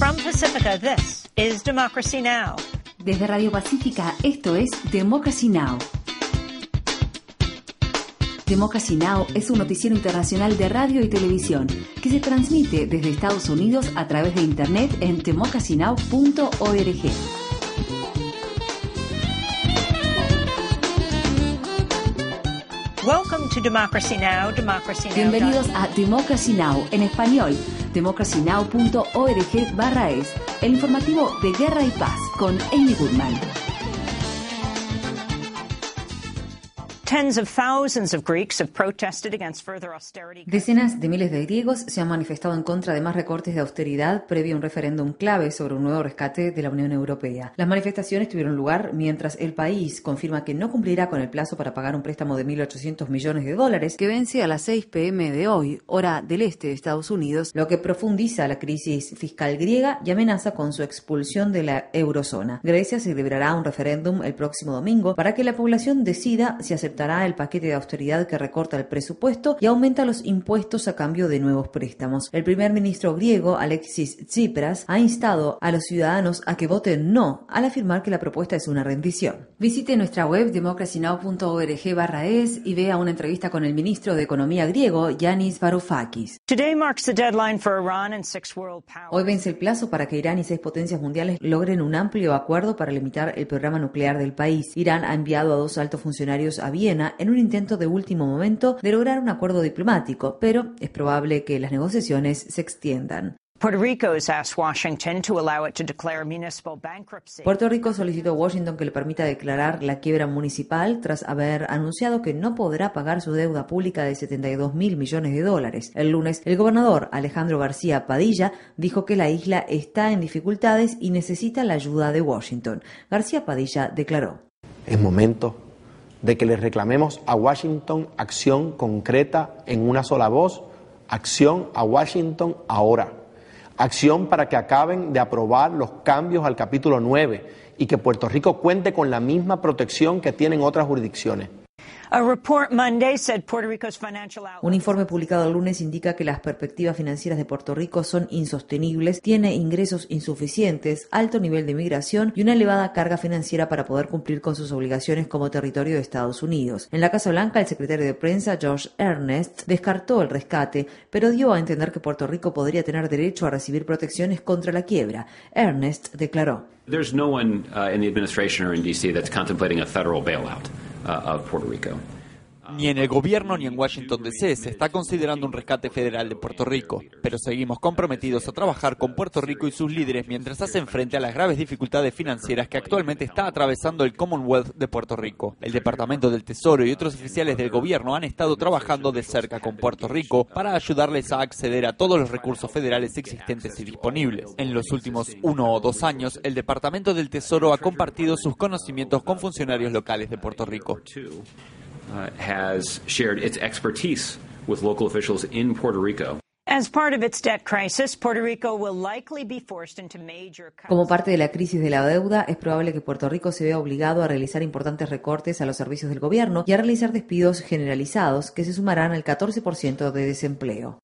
From Pacifica, this is Democracy Now! Desde Radio Pacífica, esto es Democracy Now! Democracy Now! Es un noticiero internacional de radio y televisión que se transmite desde Estados Unidos a través de Internet en democracynow.org. Welcome to Democracy Now! Bienvenidos a Democracy Now! En español, democracynow.org/es, el informativo de Guerra y Paz con Amy Goodman. Decenas de miles de griegos se han manifestado en contra de más recortes de austeridad previo a un referéndum clave sobre un nuevo rescate de la Unión Europea. Las manifestaciones tuvieron lugar mientras el país confirma que no cumplirá con el plazo para pagar un préstamo de $1.800 millones que vence a las 6 p.m. de hoy, hora del este de Estados Unidos, lo que profundiza la crisis fiscal griega y amenaza con su expulsión de la eurozona. Grecia celebrará un referéndum el próximo domingo para que la población decida si aceptará el paquete de austeridad que recorta el presupuesto y aumenta los impuestos a cambio de nuevos préstamos. El primer ministro griego, Alexis Tsipras, ha instado a los ciudadanos a que voten no, al afirmar que la propuesta es una rendición. Visite nuestra web democracynow.org/es y vea una entrevista con el ministro de Economía griego, Yanis Varoufakis. Hoy vence el plazo para que Irán y 6 potencias mundiales logren un amplio acuerdo para limitar el programa nuclear del país. Irán ha enviado a 2 altos funcionarios a Viena en un intento de último momento de lograr un acuerdo diplomático, pero es probable que las negociaciones se extiendan. Puerto Rico solicitó a Washington que le permita declarar la quiebra municipal tras haber anunciado que no podrá pagar su deuda pública de $72.000 millones. El lunes, el gobernador Alejandro García Padilla dijo que la isla está en dificultades y necesita la ayuda de Washington. García Padilla declaró: Es momento de que le reclamemos a Washington acción concreta en una sola voz, acción a Washington ahora, acción para que acaben de aprobar los cambios al capítulo 9 y que Puerto Rico cuente con la misma protección que tienen otras jurisdicciones. Un informe publicado el lunes indica que las perspectivas financieras de Puerto Rico son insostenibles, tiene ingresos insuficientes, alto nivel de migración y una elevada carga financiera para poder cumplir con sus obligaciones como territorio de Estados Unidos. En la Casa Blanca, el secretario de Prensa, Josh Earnest, descartó el rescate, pero dio a entender que Puerto Rico podría tener derecho a recibir protecciones contra la quiebra. Earnest declaró: There's no one in the administration or in D.C. that's contemplating a federal bailout of Puerto Rico. Ni en el gobierno ni en Washington D.C. se está considerando un rescate federal de Puerto Rico, pero seguimos comprometidos a trabajar con Puerto Rico y sus líderes mientras hacen frente a las graves dificultades financieras que actualmente está atravesando el Commonwealth de Puerto Rico. El Departamento del Tesoro y otros oficiales del gobierno han estado trabajando de cerca con Puerto Rico para ayudarles a acceder a todos los recursos federales existentes y disponibles. En los últimos 1 o 2 años, el Departamento del Tesoro ha compartido sus conocimientos con funcionarios locales de Puerto Rico. Has shared its expertise with local officials in Puerto Rico. Como parte de la crisis de la deuda, es probable que Puerto Rico se vea obligado a realizar importantes recortes a los servicios del gobierno y a realizar despidos generalizados que se sumarán al 14% de desempleo.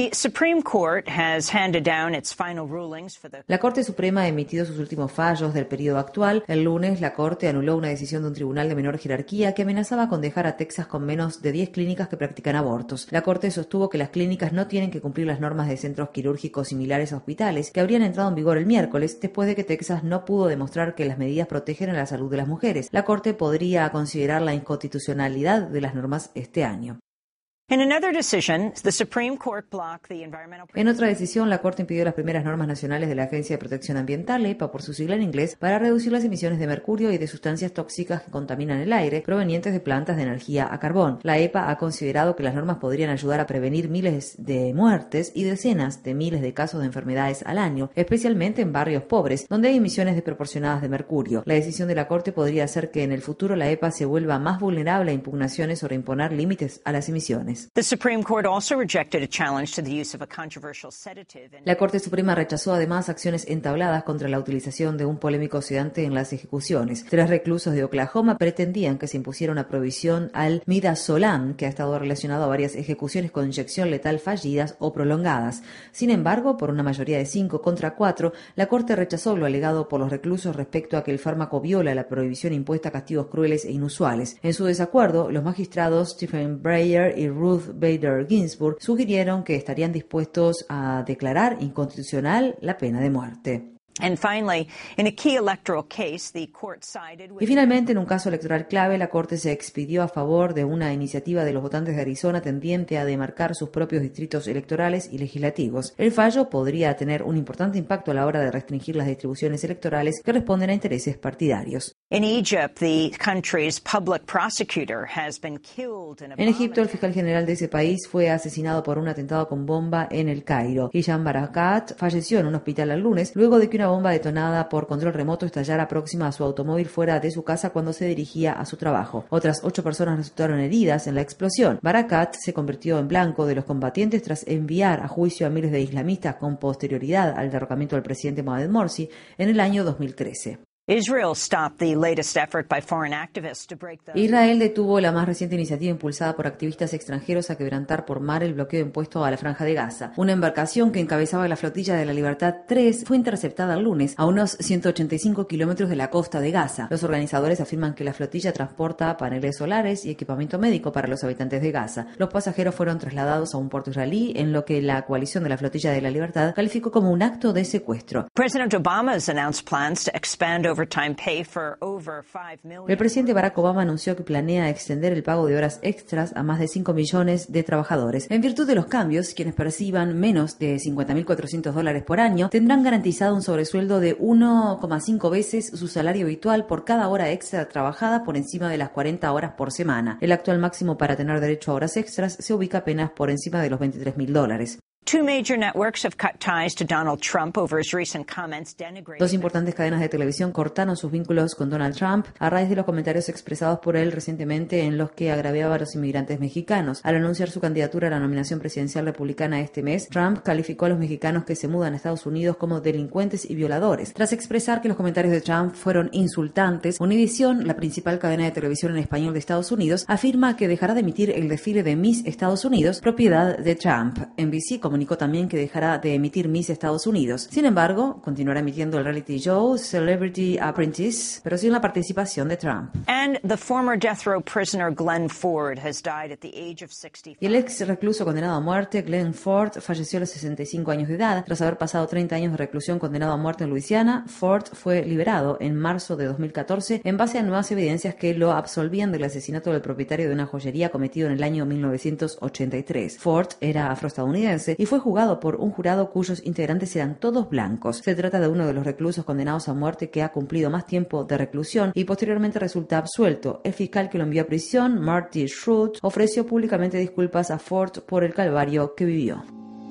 La Corte Suprema ha emitido sus últimos fallos del periodo actual. El lunes, la Corte anuló una decisión de un tribunal de menor jerarquía que amenazaba con dejar a Texas con menos de 10 clínicas que practican abortos. La Corte sostuvo que las clínicas no tienen que cumplir las normas de centros quirúrgicos similares a hospitales que habrían entrado en vigor el miércoles después de que Texas no pudo demostrar que las medidas protegen a la salud de las mujeres. La Corte podría considerar la inconstitucionalidad de las normas este año. En otra decisión, la Corte impidió las primeras normas nacionales de la Agencia de Protección Ambiental, EPA por su sigla en inglés, para reducir las emisiones de mercurio y de sustancias tóxicas que contaminan el aire provenientes de plantas de energía a carbón. La EPA ha considerado que las normas podrían ayudar a prevenir miles de muertes y decenas de miles de casos de enfermedades al año, especialmente en barrios pobres, donde hay emisiones desproporcionadas de mercurio. La decisión de la Corte podría hacer que en el futuro la EPA se vuelva más vulnerable a impugnaciones sobre imponer límites a las emisiones. elecciones. The Supreme Court also rejected a challenge to the use of a controversial sedative. La Corte Suprema rechazó además acciones entabladas contra la utilización de un polémico sedante en las ejecuciones. 3 reclusos de Oklahoma pretendían que se impusiera una prohibición al midazolam, que ha estado relacionado a varias ejecuciones con inyección letal fallidas o prolongadas. Sin embargo, por una mayoría de 5 contra 4, la Corte rechazó lo alegado por los reclusos respecto a que el fármaco viola la prohibición impuesta a castigos crueles e inusuales. En su desacuerdo, los magistrados Stephen Breyer y Ruth Bader Ginsburg sugirieron que estarían dispuestos a declarar inconstitucional la pena de muerte. Y finalmente, en un caso electoral clave, la Corte se expidió a favor de una iniciativa de los votantes de Arizona tendiente a demarcar sus propios distritos electorales y legislativos. El fallo podría tener un importante impacto a la hora de restringir las distribuciones electorales que responden a intereses partidarios. En Egipto, el fiscal general de ese país fue asesinado por un atentado con bomba en El Cairo. Hisham Barakat falleció en un hospital el lunes luego de que una bomba detonada por control remoto estallara próxima a su automóvil fuera de su casa cuando se dirigía a su trabajo. Otras 8 personas resultaron heridas en la explosión. Barakat se convirtió en blanco de los combatientes tras enviar a juicio a miles de islamistas con posterioridad al derrocamiento del presidente Mohamed Morsi en el año 2013. Israel detuvo la más reciente iniciativa impulsada por activistas extranjeros a quebrantar por mar el bloqueo impuesto a la Franja de Gaza. Una embarcación que encabezaba la flotilla de la Libertad 3 fue interceptada el lunes a unos 185 kilómetros de la costa de Gaza. Los organizadores afirman que la flotilla transporta paneles solares y equipamiento médico para los habitantes de Gaza. Los pasajeros fueron trasladados a un puerto israelí, en lo que la coalición de la flotilla de la Libertad calificó como un acto de secuestro. El presidente Barack Obama anunció que planea extender el pago de horas extras a más de 5 millones de trabajadores. En virtud de los cambios, quienes perciban menos de $50.400 por año tendrán garantizado un sobresueldo de 1,5 veces su salario habitual por cada hora extra trabajada por encima de las 40 horas por semana. El actual máximo para tener derecho a horas extras se ubica apenas por encima de los $23.000. Dos importantes cadenas de televisión cortaron sus vínculos con Donald Trump a raíz de los comentarios expresados por él recientemente en los que agraviaba a los inmigrantes mexicanos. Al anunciar su candidatura a la nominación presidencial republicana este mes, Trump calificó a los mexicanos que se mudan a Estados Unidos como delincuentes y violadores. Tras expresar que los comentarios de Trump fueron insultantes, Univision, la principal cadena de televisión en español de Estados Unidos, afirma que dejará de emitir el desfile de Miss Estados Unidos, propiedad de Trump. NBC comunicó también que dejará de emitir Miss Estados Unidos. Sin embargo, continuará emitiendo el reality show Celebrity Apprentice, pero sin la participación de Trump. Y el ex recluso condenado a muerte, Glenn Ford, falleció a los 65 años de edad. Tras haber pasado 30 años de reclusión condenado a muerte en Luisiana, Ford fue liberado en marzo de 2014 en base a nuevas evidencias que lo absolvían del asesinato del propietario de una joyería cometido en el año 1983. Ford era afroestadounidense y fue juzgado por un jurado cuyos integrantes eran todos blancos. Se trata de uno de los reclusos condenados a muerte que ha cumplido más tiempo de reclusión y posteriormente resulta absuelto. El fiscal que lo envió a prisión, Marty Schrodt, ofreció públicamente disculpas a Ford por el calvario que vivió.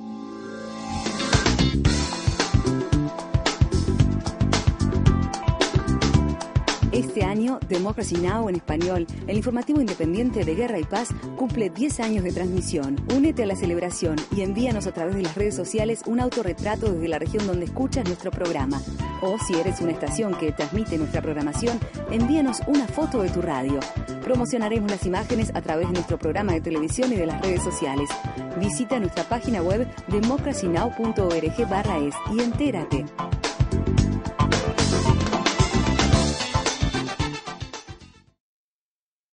Este año, Democracy Now! En español, el informativo independiente de Guerra y Paz, cumple 10 años de transmisión. Únete a la celebración y envíanos a través de las redes sociales un autorretrato desde la región donde escuchas nuestro programa. O si eres una estación que transmite nuestra programación, envíanos una foto de tu radio. Promocionaremos las imágenes a través de nuestro programa de televisión y de las redes sociales. Visita nuestra página web democracynow.org/es y entérate.